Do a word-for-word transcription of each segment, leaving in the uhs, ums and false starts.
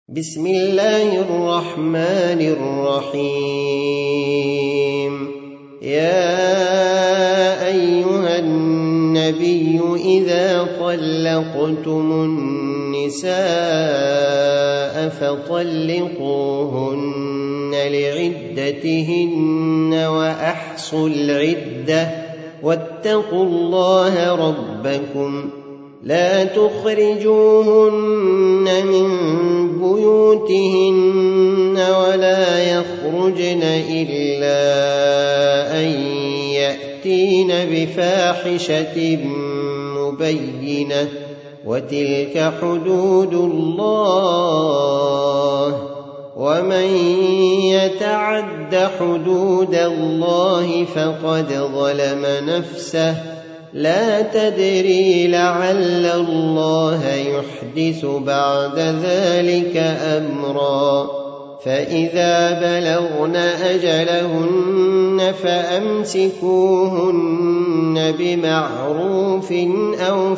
بسم الله الرحمن الرحيم. يا أيها النبي إذا طلقتم النساء فطلقوهن لعدتهن وأحصوا العدة واتقوا الله ربكم لا تخرجوهن من بيوتهن ولا يخرجن إلا أن يأتين بفاحشة مبينة وتلك حدود الله ومن يتعد حدود الله فقد ظلم نفسه لا تدري لعل الله يحدث بعد ذلك أمرا. فإذا بلغن أجلهن فأمسكوهن بمعروف أو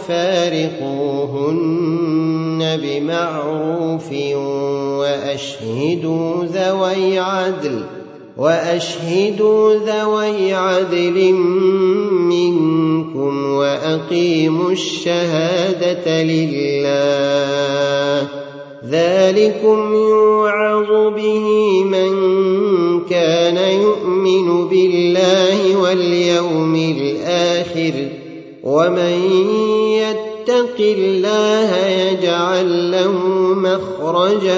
فارقوهن بمعروف وأشهدوا ذوي عدل وأشهدوا ذوي عدل منكم وأقيموا الشهادة لله ذلكم يوعظ به من كان يؤمن بالله واليوم الآخر ومن يتق الله يجعل له مخرجا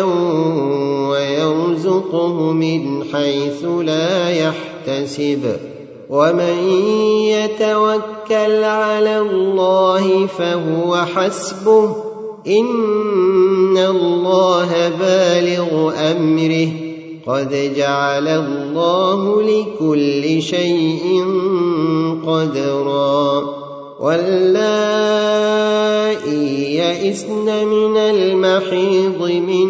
ويرزقه من حيث لا يحتسب ومن يتوكل على الله فهو حسبه إن الله بالغ أمره قد جعل الله لكل شيء قدرا. واللائي يئسن من المحيض من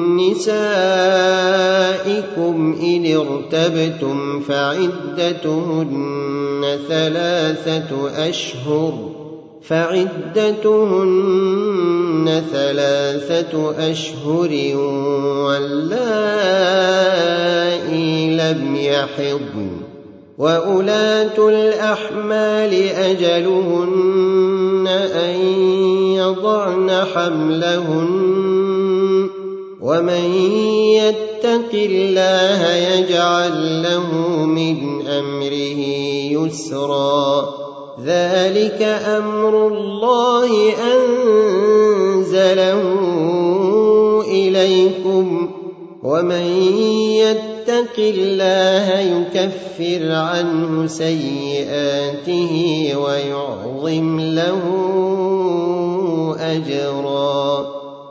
نسائكم إن ارتبتم فعدتهن ثلاثة أشهر فعدتهن ثلاثة أشهر واللائي لم يحضن وأولاة الأحمال أجلهن أن يضعن حملهن ومن يتق الله يجعل له من أمره يسرا ذلك أمر الله أنزله إليكم ومن يتق الله يكفر عنه سيئاته ويعظم له أجرا.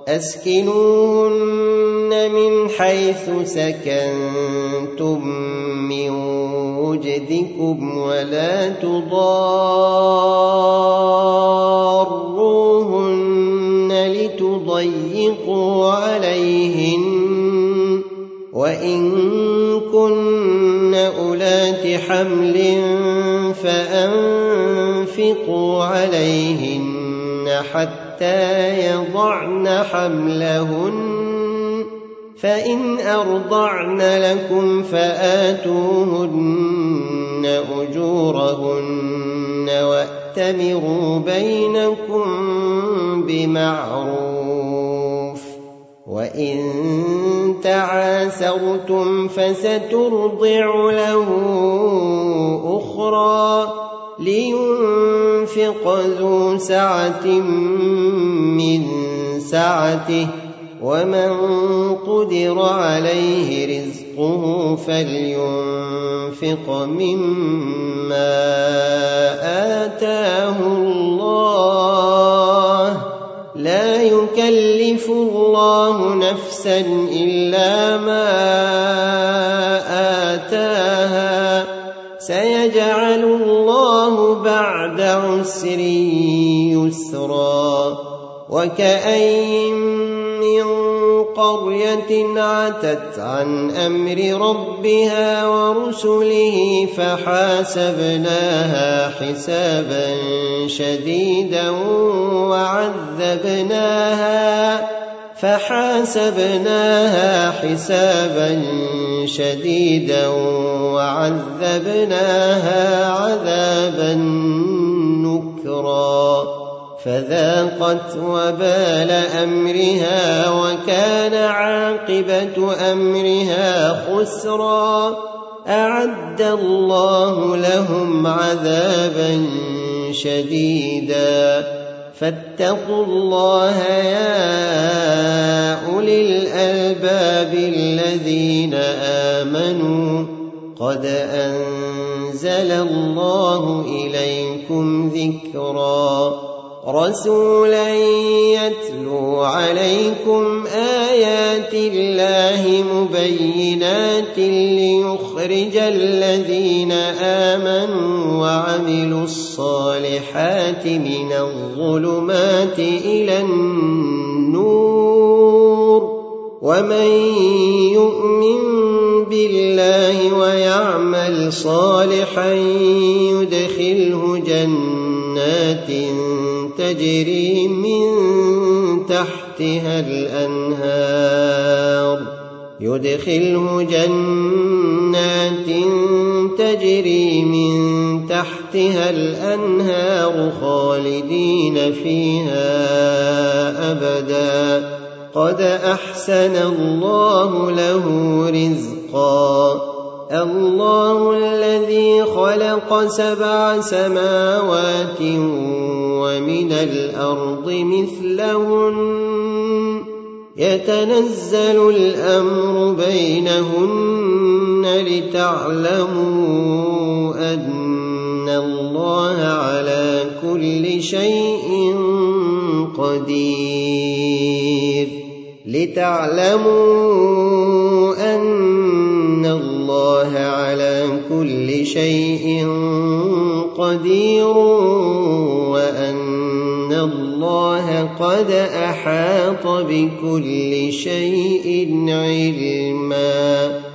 أسكنوهن من حيث سكنتم من وجدكم ولا تضاروهن لتضيقوا عليهن وإن كن أولات حمل فأنفقوا عليهن حتى يضعن حملهن فإن أرضعن لكم فآتوهن أجورهن وأتمروا بينكم بمعروف وإن تعاسرتم فسترضع له أخرى لينفق ذو سعة من سعته ومن قدر عليه رزقه فلينفق مما آتاه الله لا يكلف الله نفسا إلا ما آتاها سيجعل الله بعد عسر يسرا. وكأين من قرية عتت عن أمر ربها ورسله فحاسبناها حسابا شديدا وعذبناها فحاسبناها حسابا شديدا وعذبناها عذابا نكرا فذاقت وبال أمرها وكان عاقبة أمرها خسرا أعد الله لهم عذابا شديدا فاتقوا الله يا أولي الألباب الذين آمنوا قد أنزل الله إليكم ذكرا رسولا يتلو عليكم آيات الله مبينات ليخرج الذين آمنوا وعملوا الصالحات من الظلمات إلى النور ومن يؤمن بالله ويعمل صالحا يدخله جنات تجري من تحتها الأنهار يدخله جنات تجري من تحتها الأنهار خالدين فيها أبدا قد أحسن الله له رزقا الله الذي خلق سبع سماوات ومن الأرض مثلهن يتنزل الأمر بينهن لتعلموا أن الله على كل شيء قدير لتعلموا أن الله على كل شيء قدير وأن الله قد أحاط بكل شيء علما.